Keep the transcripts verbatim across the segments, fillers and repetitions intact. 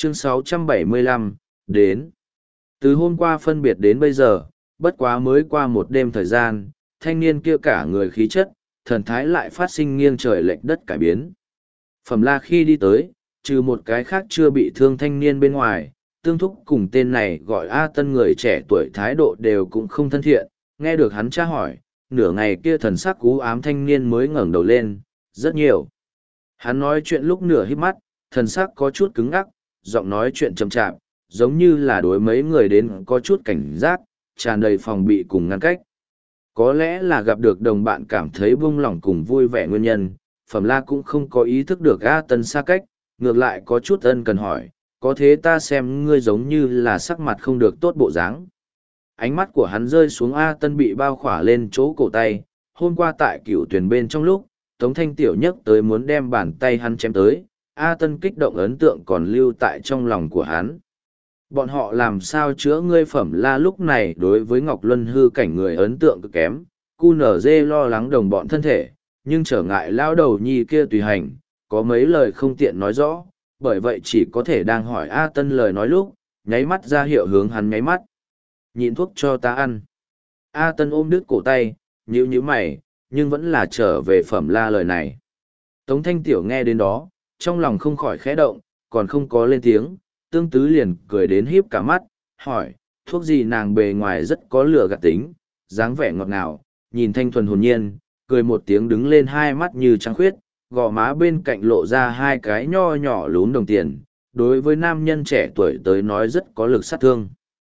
Chương sáu trăm bảy mươi lăm, đến. Từ hôm qua phân biệt đến bây giờ, bất quá mới qua một đêm thời gian, thanh niên kia cả người khí chất, thần thái lại phát sinh nghiêng trời lệch đất cải biến. Phẩm La khi đi tới, trừ một cái khác chưa bị thương thanh niên bên ngoài, tương thúc cùng tên này gọi A Tân người trẻ tuổi thái độ đều cũng không thân thiện, nghe được hắn tra hỏi, nửa ngày kia thần sắc cú ám thanh niên mới ngẩng đầu lên, rất nhiều. Hắn nói chuyện lúc nửa híp mắt, thần sắc có chút cứng ngắc, giọng nói chuyện chậm chạp, giống như là đối mấy người đến có chút cảnh giác, tràn đầy phòng bị cùng ngăn cách. Có lẽ là gặp được đồng bạn cảm thấy buông lỏng cùng vui vẻ nguyên nhân, Phẩm La cũng không có ý thức được A Tân xa cách, ngược lại có chút ân cần hỏi, có thế ta xem ngươi giống như là sắc mặt không được tốt bộ dáng. Ánh mắt của hắn rơi xuống A Tân bị bao khỏa lên chỗ cổ tay, hôm qua tại cựu tuyển bên trong lúc, Tống Thanh Tiểu nhấc tới muốn đem bàn tay hắn chém tới, A Tân kích động ấn tượng còn lưu tại trong lòng của hắn. Bọn họ làm sao chữa ngươi Phẩm La lúc này đối với Ngọc Luân hư cảnh người ấn tượng cực kém, cu nở dê lo lắng đồng bọn thân thể, nhưng trở ngại lao đầu nhi kia tùy hành, có mấy lời không tiện nói rõ, bởi vậy chỉ có thể đang hỏi A Tân lời nói lúc, nháy mắt ra hiệu hướng hắn nháy mắt. Nhịn thuốc cho ta ăn. A Tân ôm đứt cổ tay, nhíu nhíu mày, nhưng vẫn là trở về Phẩm La lời này. Tống Thanh Tiểu nghe đến đó, trong lòng không khỏi khẽ động, còn không có lên tiếng, Tương Tứ liền cười đến híp cả mắt, hỏi, thuốc gì nàng bề ngoài rất có lửa gạt tính, dáng vẻ ngọt ngào, nhìn thanh thuần hồn nhiên, cười một tiếng đứng lên hai mắt như trăng khuyết, gò má bên cạnh lộ ra hai cái nho nhỏ lún đồng tiền, đối với nam nhân trẻ tuổi tới nói rất có lực sát thương.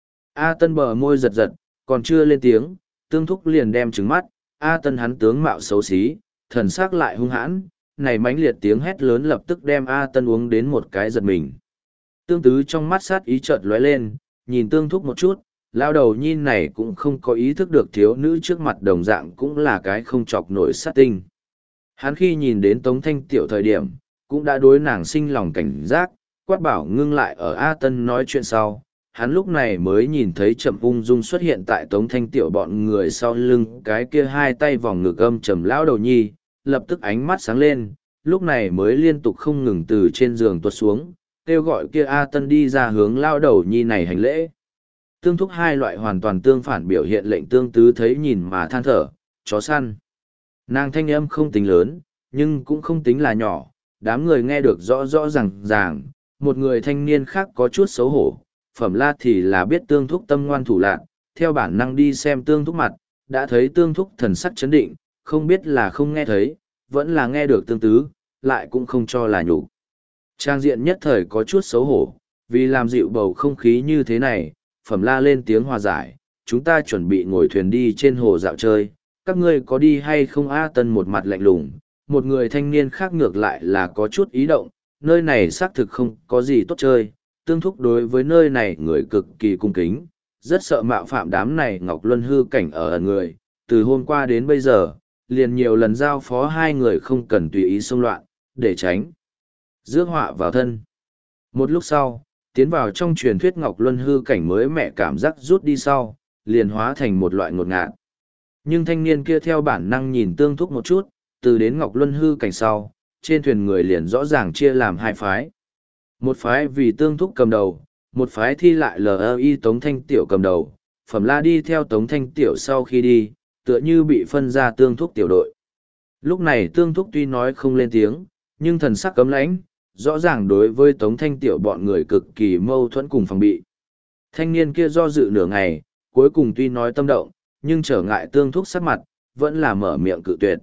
A Tân bờ môi giật giật, còn chưa lên tiếng, Tương Thúc liền đem trứng mắt, A Tân hắn tướng mạo xấu xí, thần sắc lại hung hãn, này mãnh liệt tiếng hét lớn lập tức đem A Tân uống đến một cái giật mình. Tương Tứ trong mắt sát ý chợt lóe lên, nhìn Tương Thúc một chút, lao đầu nhìn này cũng không có ý thức được thiếu nữ trước mặt đồng dạng cũng là cái không chọc nổi sát tinh. Hắn khi nhìn đến Tống Thanh Tiểu thời điểm, cũng đã đối nàng sinh lòng cảnh giác, quát bảo ngưng lại ở A Tân nói chuyện sau. Hắn lúc này mới nhìn thấy Trầm ung dung xuất hiện tại Tống Thanh Tiểu bọn người sau lưng cái kia hai tay vòng ngực âm trầm lão đầu nhi, lập tức ánh mắt sáng lên, lúc này mới liên tục không ngừng từ trên giường tuột xuống, kêu gọi kia A Tân đi ra hướng lão đầu nhi này hành lễ. Tương Thúc hai loại hoàn toàn tương phản biểu hiện lệnh Tương Tứ thấy nhìn mà than thở, chó săn. Nàng thanh âm không tính lớn, nhưng cũng không tính là nhỏ, đám người nghe được rõ rõ ràng ràng, một người thanh niên khác có chút xấu hổ, Phẩm La thì là biết Tương Thúc tâm ngoan thủ lạn, theo bản năng đi xem Tương Thúc mặt, đã thấy Tương Thúc thần sắc chấn định, không biết là không nghe thấy, vẫn là nghe được Tương Tứ, lại cũng không cho là nhục. Trang diện nhất thời có chút xấu hổ, vì làm dịu bầu không khí như thế này, Phẩm La lên tiếng hòa giải, chúng ta chuẩn bị ngồi thuyền đi trên hồ dạo chơi, các ngươi có đi hay không? A Tân một mặt lạnh lùng, một người thanh niên khác ngược lại là có chút ý động, nơi này xác thực không có gì tốt chơi, Tương Thúc đối với nơi này người cực kỳ cung kính, rất sợ mạo phạm đám này Ngọc Luân hư cảnh ở ẩn người, từ hôm qua đến bây giờ, liền nhiều lần giao phó hai người không cần tùy ý xông loạn, để tránh rước họa vào thân. Một lúc sau, tiến vào trong truyền thuyết Ngọc Luân hư cảnh mới mẹ cảm giác rút đi sau, liền hóa thành một loại ngột ngạt. Nhưng thanh niên kia theo bản năng nhìn Tương Thúc một chút, từ đến Ngọc Luân hư cảnh sau, trên thuyền người liền rõ ràng chia làm hai phái. Một phái vì Tương Thúc cầm đầu, một phái thi lại L E I Tống Thanh Tiểu cầm đầu, Phẩm La đi theo Tống Thanh Tiểu sau khi đi, tựa như bị phân ra Tương Thúc tiểu đội. Lúc này Tương Thúc tuy nói không lên tiếng, nhưng thần sắc cấm lãnh, rõ ràng đối với Tống Thanh Tiểu bọn người cực kỳ mâu thuẫn cùng phòng bị. Thanh niên kia do dự nửa ngày, cuối cùng tuy nói tâm động, nhưng trở ngại Tương Thúc sắc mặt, vẫn là mở miệng cự tuyệt.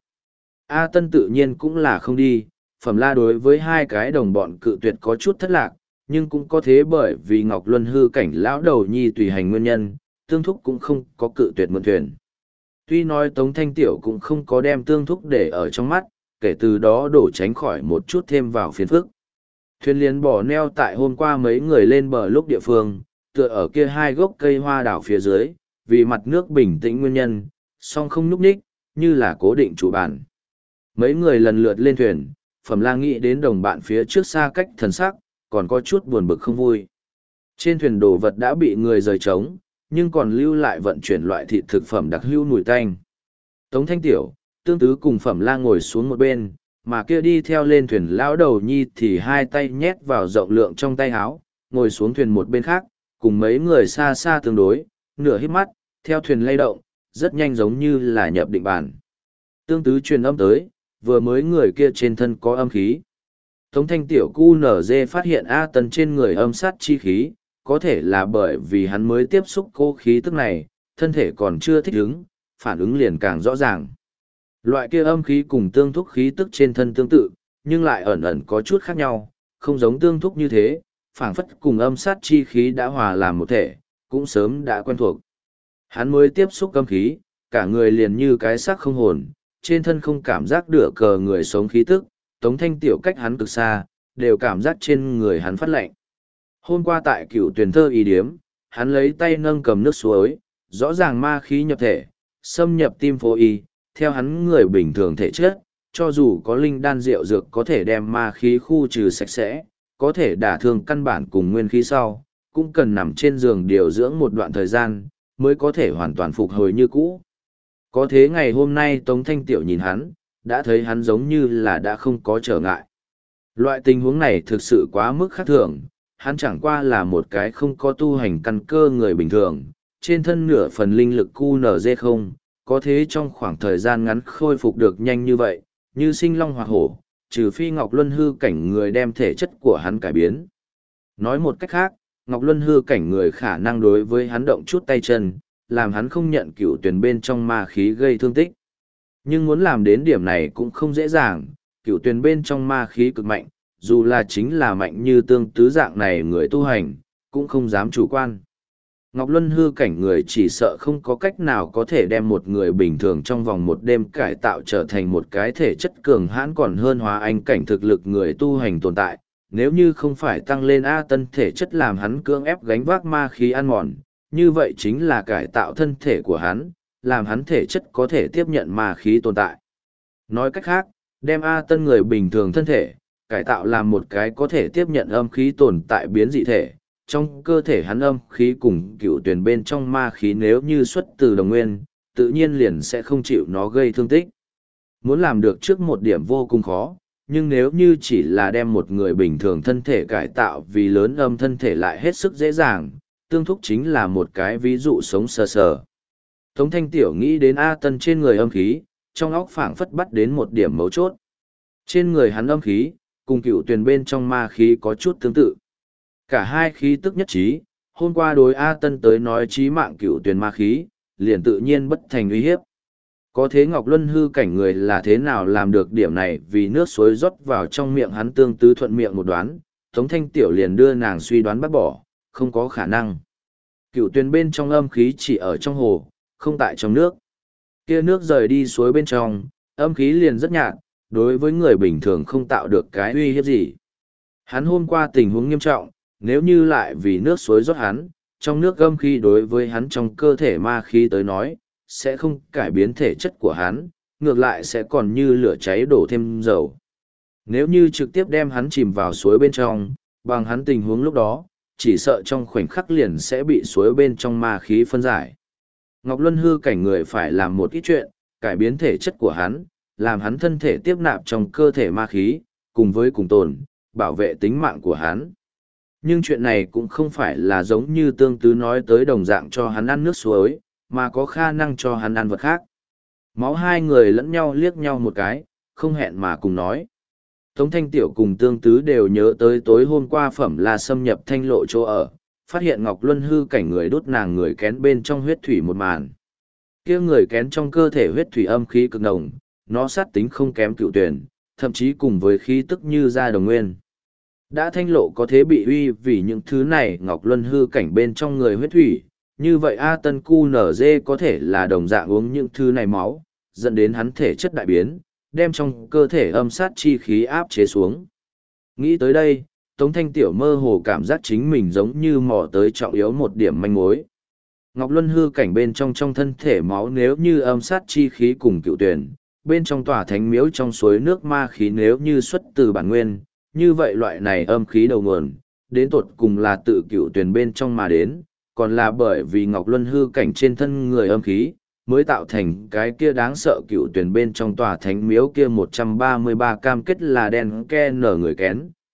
A Tân tự nhiên cũng là không đi, Phẩm La đối với hai cái đồng bọn cự tuyệt có chút thất lạc, nhưng cũng có thế bởi vì Ngọc Luân hư cảnh lão đầu nhi tùy hành nguyên nhân, Tương Thúc cũng không có cự tuyệt mượn thuyền. Tuy nói Tống Thanh Tiểu cũng không có đem Tương Thúc để ở trong mắt, kể từ đó đổ tránh khỏi một chút thêm vào phiền phức. Thuyền liền bỏ neo tại hôm qua mấy người lên bờ lúc địa phương, tựa ở kia hai gốc cây hoa đảo phía dưới, vì mặt nước bình tĩnh nguyên nhân, song không nhúc nhích, như là cố định chủ bản. Mấy người lần lượt lên thuyền, Phẩm La nghĩ đến đồng bạn phía trước xa cách thần sắc, còn có chút buồn bực không vui. Trên thuyền đồ vật đã bị người rời trống, nhưng còn lưu lại vận chuyển loại thịt thực phẩm đặc hữu mùi tanh. Tống Thanh Tiểu, Tương Tứ cùng Phẩm La ngồi xuống một bên, mà kia đi theo lên thuyền lão đầu nhi thì hai tay nhét vào rộng lượng trong tay áo, ngồi xuống thuyền một bên khác, cùng mấy người xa xa tương đối, nửa hít mắt, theo thuyền lay động, rất nhanh giống như là nhập định bản. Tương tứ truyền âm tới, vừa mới người kia trên thân có âm khí. Tống thanh tiểu cu nở dê phát hiện A Tân trên người âm sát chi khí, có thể là bởi vì hắn mới tiếp xúc cô khí tức này, thân thể còn chưa thích ứng, phản ứng liền càng rõ ràng. Loại kia âm khí cùng tương thúc khí tức trên thân tương tự, nhưng lại ẩn ẩn có chút khác nhau, không giống tương thúc như thế, phảng phất cùng âm sát chi khí đã hòa làm một thể, cũng sớm đã quen thuộc. Hắn mới tiếp xúc âm khí, cả người liền như cái xác không hồn, trên thân không cảm giác được cờ người sống khí tức, Tống Thanh Tiểu cách hắn cực xa, đều cảm giác trên người hắn phát lạnh. Hôm qua tại cựu tuyển thơ y điếm, hắn lấy tay nâng cầm nước suối, rõ ràng ma khí nhập thể, xâm nhập tim phố y, theo hắn người bình thường thể chất, cho dù có linh đan rượu dược có thể đem ma khí khu trừ sạch sẽ, có thể đả thương căn bản cùng nguyên khí sau, cũng cần nằm trên giường điều dưỡng một đoạn thời gian, mới có thể hoàn toàn phục hồi như cũ. Có thế ngày hôm nay Tống Thanh Tiểu nhìn hắn, đã thấy hắn giống như là đã không có trở ngại. Loại tình huống này thực sự quá mức khác thường, hắn chẳng qua là một cái không có tu hành căn cơ người bình thường, trên thân nửa phần linh lực cu nở dê không, có thế trong khoảng thời gian ngắn khôi phục được nhanh như vậy, như sinh long hoặc hổ, trừ phi Ngọc Luân hư cảnh người đem thể chất của hắn cải biến. Nói một cách khác, Ngọc Luân hư cảnh người khả năng đối với hắn động chút tay chân, làm hắn không nhận cựu tuyển bên trong ma khí gây thương tích. Nhưng muốn làm đến điểm này cũng không dễ dàng, cựu tuyển bên trong ma khí cực mạnh, dù là chính là mạnh như tương tứ dạng này người tu hành, cũng không dám chủ quan. Ngọc Luân hư cảnh người chỉ sợ không có cách nào có thể đem một người bình thường trong vòng một đêm cải tạo trở thành một cái thể chất cường hãn còn hơn hóa anh cảnh thực lực người tu hành tồn tại. Nếu như không phải tăng lên A Tân thể chất làm hắn cưỡng ép gánh vác ma khí ăn mòn, như vậy chính là cải tạo thân thể của hắn, làm hắn thể chất có thể tiếp nhận ma khí tồn tại. Nói cách khác, đem A Tân người bình thường thân thể, cải tạo làm một cái có thể tiếp nhận âm khí tồn tại biến dị thể. Trong cơ thể hắn âm khí cùng cựu tuyển bên trong ma khí nếu như xuất từ đồng nguyên, tự nhiên liền sẽ không chịu nó gây thương tích. Muốn làm được trước một điểm vô cùng khó, nhưng nếu như chỉ là đem một người bình thường thân thể cải tạo vì lớn âm thân thể lại hết sức dễ dàng, tương thúc chính là một cái ví dụ sống sờ sờ. Tống Thanh Tiểu nghĩ đến A Tân trên người âm khí, trong óc phảng phất bắt đến một điểm mấu chốt. Trên người hắn âm khí, cùng cựu tuyển bên trong ma khí có chút tương tự. Cả hai khí tức nhất trí, hôm qua đối A Tân tới nói chí mạng cựu tuyển ma khí, liền tự nhiên bất thành uy hiếp. Có thế Ngọc Luân hư cảnh người là thế nào làm được điểm này vì nước suối rót vào trong miệng hắn tương tứ thuận miệng một đoán, Tống Thanh Tiểu liền đưa nàng suy đoán bác bỏ, không có khả năng. Cựu tuyển bên trong âm khí chỉ ở trong hồ, không tại trong nước. Kia nước rời đi suối bên trong, âm khí liền rất nhạt, đối với người bình thường không tạo được cái uy hiếp gì. Hắn hôm qua tình huống nghiêm trọng, nếu như lại vì nước suối rót hắn, trong nước âm khí đối với hắn trong cơ thể ma khí tới nói, sẽ không cải biến thể chất của hắn, ngược lại sẽ còn như lửa cháy đổ thêm dầu. Nếu như trực tiếp đem hắn chìm vào suối bên trong, bằng hắn tình huống lúc đó, chỉ sợ trong khoảnh khắc liền sẽ bị suối bên trong ma khí phân giải. Ngọc Luân hư cảnh người phải làm một ít chuyện, cải biến thể chất của hắn, làm hắn thân thể tiếp nạp trong cơ thể ma khí, cùng với cùng tồn, bảo vệ tính mạng của hắn. Nhưng chuyện này cũng không phải là giống như tương tứ nói tới đồng dạng cho hắn ăn nước suối, mà có khả năng cho hắn ăn vật khác. Máu hai người lẫn nhau liếc nhau một cái, không hẹn mà cùng nói. Tống Thanh Tiểu cùng tương tứ đều nhớ tới tối hôm qua phẩm là xâm nhập thanh lộ chỗ ở, phát hiện Ngọc Luân hư cảnh người đốt nàng người kén bên trong huyết thủy một màn. Kia người kén trong cơ thể huyết thủy âm khí cực nồng, nó sát tính không kém cựu tuyển, thậm chí cùng với khí tức như ra đồng nguyên. Đã thanh lộ có thế bị uy vì những thứ này Ngọc Luân hư cảnh bên trong người huyết thủy, như vậy A Tân Cu nở dê có thể là đồng dạng uống những thứ này máu, dẫn đến hắn thể chất đại biến, đem trong cơ thể âm sát chi khí áp chế xuống. Nghĩ tới đây, Tống Thanh Tiểu mơ hồ cảm giác chính mình giống như mò tới trọng yếu một điểm manh mối. Ngọc Luân hư cảnh bên trong trong thân thể máu nếu như âm sát chi khí cùng cựu tuyển, bên trong tòa thánh miếu trong suối nước ma khí nếu như xuất từ bản nguyên, như vậy loại này âm khí đầu nguồn, đến tột cùng là tự cựu tuyển bên trong mà đến, còn là bởi vì Ngọc Luân hư cảnh trên thân người âm khí, mới tạo thành cái kia đáng sợ cựu tuyển bên trong tòa thánh miếu kia một trăm ba mươi ba cam kết là đen ke nở người kén,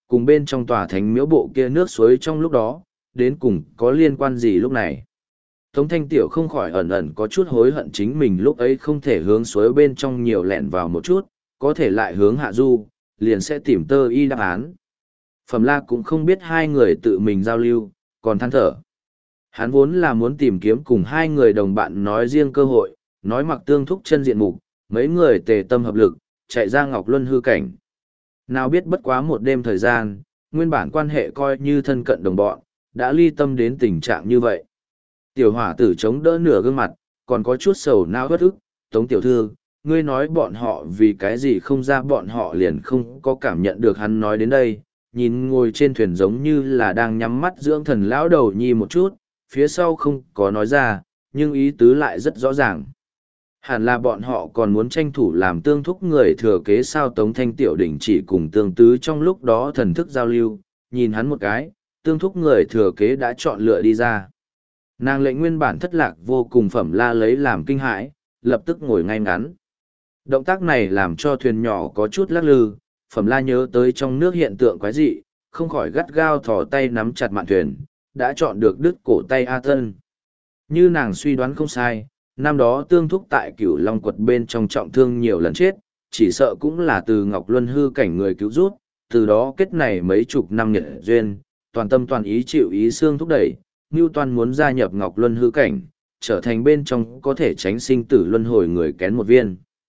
cùng bên trong tòa thánh miếu bộ kia nước suối trong lúc đó, đến cùng có liên quan gì lúc này. Tống Thanh Tiểu không khỏi ẩn ẩn có chút hối hận chính mình lúc ấy không thể hướng suối bên trong nhiều lẹn vào một chút, có thể lại hướng hạ du, liền sẽ tìm tơ y đáp án. Phẩm La cũng không biết hai người tự mình giao lưu, còn than thở. Hắn vốn là muốn tìm kiếm cùng hai người đồng bạn nói riêng cơ hội, nói mặc tương thúc chân diện mục, mấy người tề tâm hợp lực, chạy ra Ngọc Luân hư cảnh. Nào biết bất quá một đêm thời gian, nguyên bản quan hệ coi như thân cận đồng bọn, đã ly tâm đến tình trạng như vậy. Tiểu hỏa tử chống đỡ nửa gương mặt, còn có chút sầu não bất ức, Tống tiểu thư, ngươi nói bọn họ vì cái gì không ra bọn họ liền không có cảm nhận được hắn nói đến đây, nhìn ngồi trên thuyền giống như là đang nhắm mắt dưỡng thần lão đầu nhi một chút, phía sau không có nói ra, nhưng ý tứ lại rất rõ ràng. Hẳn là bọn họ còn muốn tranh thủ làm tương thúc người thừa kế sao. Tống Thanh Tiểu đỉnh chỉ cùng tương tứ trong lúc đó thần thức giao lưu, nhìn hắn một cái, tương thúc người thừa kế đã chọn lựa đi ra. Nàng lệnh nguyên bản thất lạc vô cùng Phẩm La lấy làm kinh hãi, lập tức ngồi ngay ngắn. Động tác này làm cho thuyền nhỏ có chút lắc lư, Phẩm La nhớ tới trong nước hiện tượng quái dị, không khỏi gắt gao thò tay nắm chặt mạn thuyền, đã chọn được đứt cổ tay A Tân. Như nàng suy đoán không sai, năm đó tương thúc tại Cửu Long quật bên trong trọng thương nhiều lần chết, chỉ sợ cũng là từ Ngọc Luân hư cảnh người cứu rút, từ đó kết này mấy chục năm nhật duyên, toàn tâm toàn ý chịu ý xương thúc đẩy, Ngưu Toan muốn gia nhập Ngọc Luân hư cảnh, trở thành bên trong có thể tránh sinh tử luân hồi người kén một viên.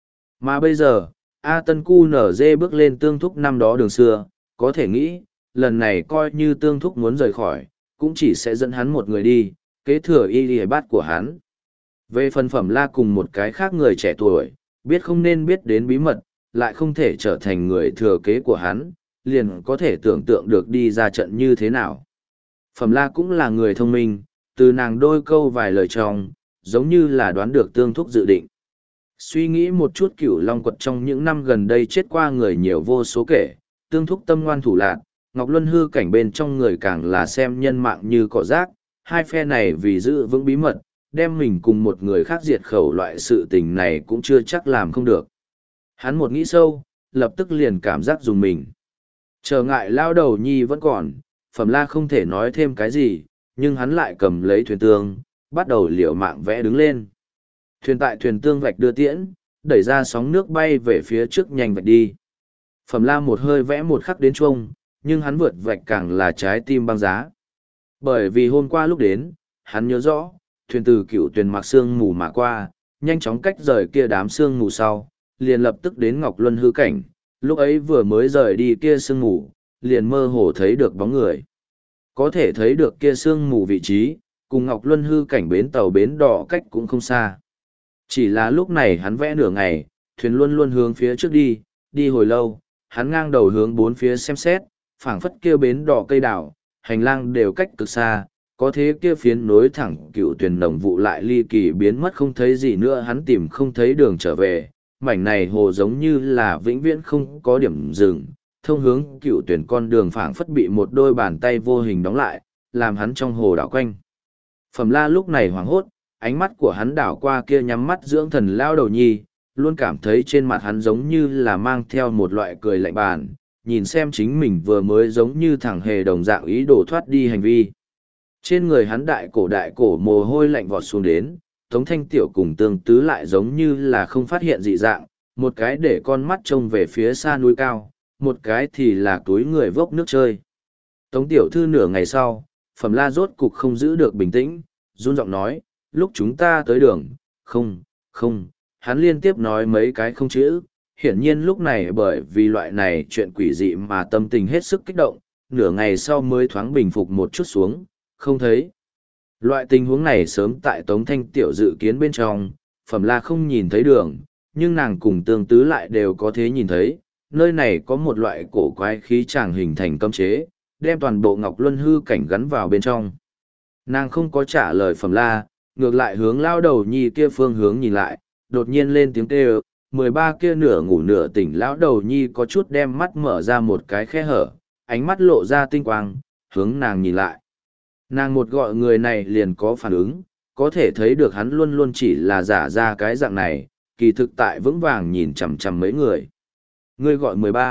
Mà bây giờ, A Tân cu nở dê bước lên tương thúc năm đó đường xưa, có thể nghĩ, lần này coi như tương thúc muốn rời khỏi, cũng chỉ sẽ dẫn hắn một người đi, kế thừa y lìa bát của hắn. Về phần Phẩm La cùng một cái khác người trẻ tuổi, biết không nên biết đến bí mật, lại không thể trở thành người thừa kế của hắn, liền có thể tưởng tượng được đi ra trận như thế nào. Phẩm La cũng là người thông minh, từ nàng đôi câu vài lời trong, giống như là đoán được tương thúc dự định. Suy nghĩ một chút Cửu Long quật trong những năm gần đây chết qua người nhiều vô số kể, tương thúc tâm ngoan thủ lạn, Ngọc Luân hư cảnh bên trong người càng là xem nhân mạng như cỏ rác, hai phe này vì giữ vững bí mật, đem mình cùng một người khác diệt khẩu loại sự tình này cũng chưa chắc làm không được. Hắn một nghĩ sâu, lập tức liền cảm giác dùng mình. Trở ngại lao đầu nhi vẫn còn, Phẩm La không thể nói thêm cái gì, nhưng hắn lại cầm lấy thuyền tương, bắt đầu liều mạng vẽ đứng lên. Thuyền tại thuyền tương vạch đưa tiễn, đẩy ra sóng nước bay về phía trước nhanh vạch đi. Phẩm La một hơi vẽ một khắc đến chuông, nhưng hắn vượt vạch càng là trái tim băng giá. Bởi vì hôm qua lúc đến, hắn nhớ rõ, thuyền từ Cửu Tuyền mặc sương mù mà qua, nhanh chóng cách rời kia đám sương mù sau, liền lập tức đến Ngọc Luân hư cảnh, lúc ấy vừa mới rời đi kia sương mù, liền mơ hồ thấy được bóng người. Có thể thấy được kia sương mù vị trí, cùng Ngọc Luân hư cảnh bến tàu bến đỏ cách cũng không xa. Chỉ là lúc này hắn vẽ nửa ngày, thuyền luôn luôn hướng phía trước đi, đi hồi lâu, hắn ngang đầu hướng bốn phía xem xét, phảng phất kia bến đỏ cây đảo, hành lang đều cách cực xa, có thế kia phiến nối thẳng Cựu Tuyền đồng vụ lại ly kỳ biến mất không thấy gì nữa, hắn tìm không thấy đường trở về, mảnh này hồ giống như là vĩnh viễn không có điểm dừng, thông hướng Cựu Tuyền con đường phảng phất bị một đôi bàn tay vô hình đóng lại, làm hắn trong hồ đảo quanh. Phẩm La lúc này hoảng hốt, ánh mắt của hắn đảo qua kia nhắm mắt dưỡng thần lao đầu nhi, luôn cảm thấy trên mặt hắn giống như là mang theo một loại cười lạnh bàn, nhìn xem chính mình vừa mới giống như thằng hề đồng dạng ý đồ thoát đi hành vi. Trên người hắn đại cổ đại cổ mồ hôi lạnh vọt xuống đến, Tống Thanh Tiểu cùng Tương Tứ lại giống như là không phát hiện dị dạng, một cái để con mắt trông về phía xa núi cao, một cái thì là túi người vốc nước chơi. Tống Tiểu Thư nửa ngày sau, Phẩm La rốt cục không giữ được bình tĩnh, run giọng nói, lúc chúng ta tới đường, không, không, hắn liên tiếp nói mấy cái không chữ, hiển nhiên lúc này bởi vì loại này chuyện quỷ dị mà tâm tình hết sức kích động, nửa ngày sau mới thoáng bình phục một chút xuống, không thấy. Loại tình huống này sớm tại Tống Thanh Tiểu dự kiến bên trong, Phẩm La không nhìn thấy đường, nhưng nàng cùng Tương Tứ lại đều có thế nhìn thấy, nơi này có một loại cổ quái khí tràng hình thành cấm chế, đem toàn bộ Ngọc Luân hư cảnh gắn vào bên trong. Nàng không có trả lời Phẩm La, ngược lại hướng lao đầu nhi kia phương hướng nhìn lại, đột nhiên lên tiếng kêu, mười ba kia nửa ngủ nửa tỉnh lão đầu nhi có chút đem mắt mở ra một cái khe hở, ánh mắt lộ ra tinh quang, hướng nàng nhìn lại. Nàng một gọi người này liền có phản ứng, có thể thấy được hắn luôn luôn chỉ là giả ra cái dạng này, kỳ thực tại vững vàng nhìn chằm chằm mấy người. Ngươi gọi mười ba,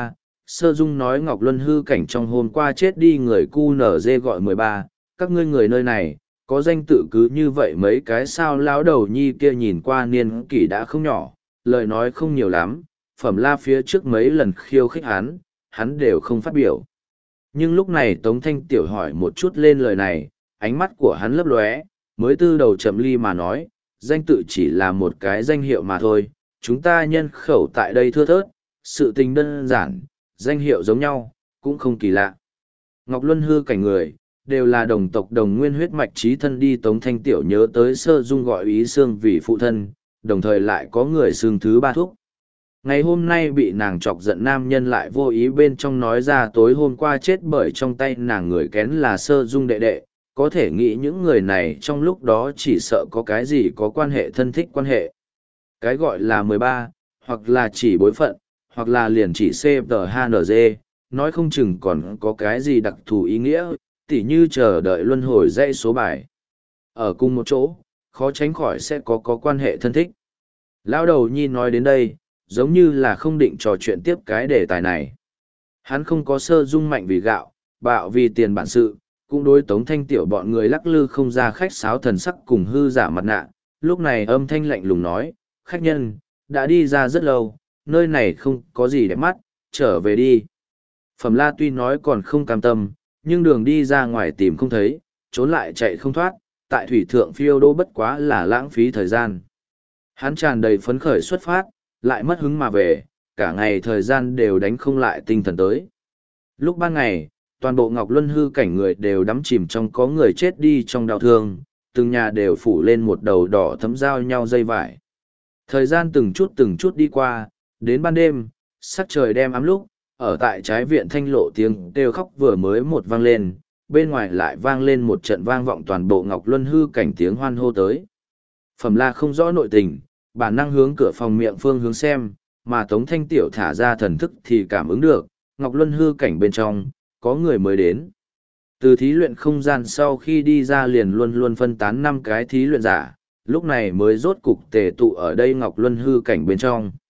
Sơ Dung nói Ngọc Luân hư cảnh trong hôm qua chết đi người cu nở dê gọi mười ba, các ngươi người nơi này, có danh tự cứ như vậy mấy cái sao lão đầu nhi kia nhìn qua niên kỷ đã không nhỏ, lời nói không nhiều lắm, Phẩm La phía trước mấy lần khiêu khích hắn, hắn đều không phát biểu. Nhưng lúc này Tống Thanh Tiểu hỏi một chút lên lời này, ánh mắt của hắn lấp lóe, mới tư đầu chậm ly mà nói, danh tự chỉ là một cái danh hiệu mà thôi, chúng ta nhân khẩu tại đây thưa thớt, sự tình đơn giản, danh hiệu giống nhau, cũng không kỳ lạ. Ngọc Luân hư cảnh người, đều là đồng tộc đồng nguyên huyết mạch trí thân đi. Tống Thanh Tiểu nhớ tới Sơ Dung gọi Ý Sương vì phụ thân, đồng thời lại có người xương thứ ba thúc. Ngày hôm nay bị nàng chọc giận nam nhân lại vô ý bên trong nói ra tối hôm qua chết bởi trong tay nàng người kén là Sơ Dung đệ đệ, có thể nghĩ những người này trong lúc đó chỉ sợ có cái gì có quan hệ thân thích quan hệ. Cái gọi là mười ba, hoặc là chỉ bối phận, hoặc là liền chỉ xê tê hát en giê, nói không chừng còn có cái gì đặc thù ý nghĩa, tỉ như chờ đợi luân hồi dãy số bài. Ở cùng một chỗ, khó tránh khỏi sẽ có có quan hệ thân thích. Lão đầu nhi nói đến đây, giống như là không định trò chuyện tiếp cái đề tài này. Hắn không có Sơ Dung mạnh vì gạo, bạo vì tiền bản sự, cũng đối Tống Thanh Tiểu bọn người lắc lư không ra khách sáo thần sắc cùng hư giả mặt nạ. Lúc này âm thanh lạnh lùng nói, khách nhân, đã đi ra rất lâu, nơi này không có gì đẹp mắt, trở về đi. Phẩm La tuy nói còn không cam tâm, nhưng đường đi ra ngoài tìm không thấy, trốn lại chạy không thoát, tại thủy thượng phiêu đô bất quá là lãng phí thời gian. Hắn tràn đầy phấn khởi xuất phát, lại mất hứng mà về, cả ngày thời gian đều đánh không lại tinh thần tới. Lúc ban ngày, toàn bộ Ngọc Luân hư cảnh người đều đắm chìm trong có người chết đi trong đau thương, từng nhà đều phủ lên một đầu đỏ thấm giao nhau dây vải. Thời gian từng chút từng chút đi qua, đến ban đêm, sắc trời đem ám lúc, ở tại trái viện thanh lộ tiếng kêu khóc vừa mới một vang lên, bên ngoài lại vang lên một trận vang vọng toàn bộ Ngọc Luân hư cảnh tiếng hoan hô tới. Phẩm La không rõ nội tình, bản năng hướng cửa phòng miệng phương hướng xem, mà Tống Thanh Tiểu thả ra thần thức thì cảm ứng được, Ngọc Luân hư cảnh bên trong, có người mới đến. Từ thí luyện không gian sau khi đi ra liền luôn luôn phân tán năm cái thí luyện giả, lúc này mới rốt cục tề tụ ở đây Ngọc Luân hư cảnh bên trong.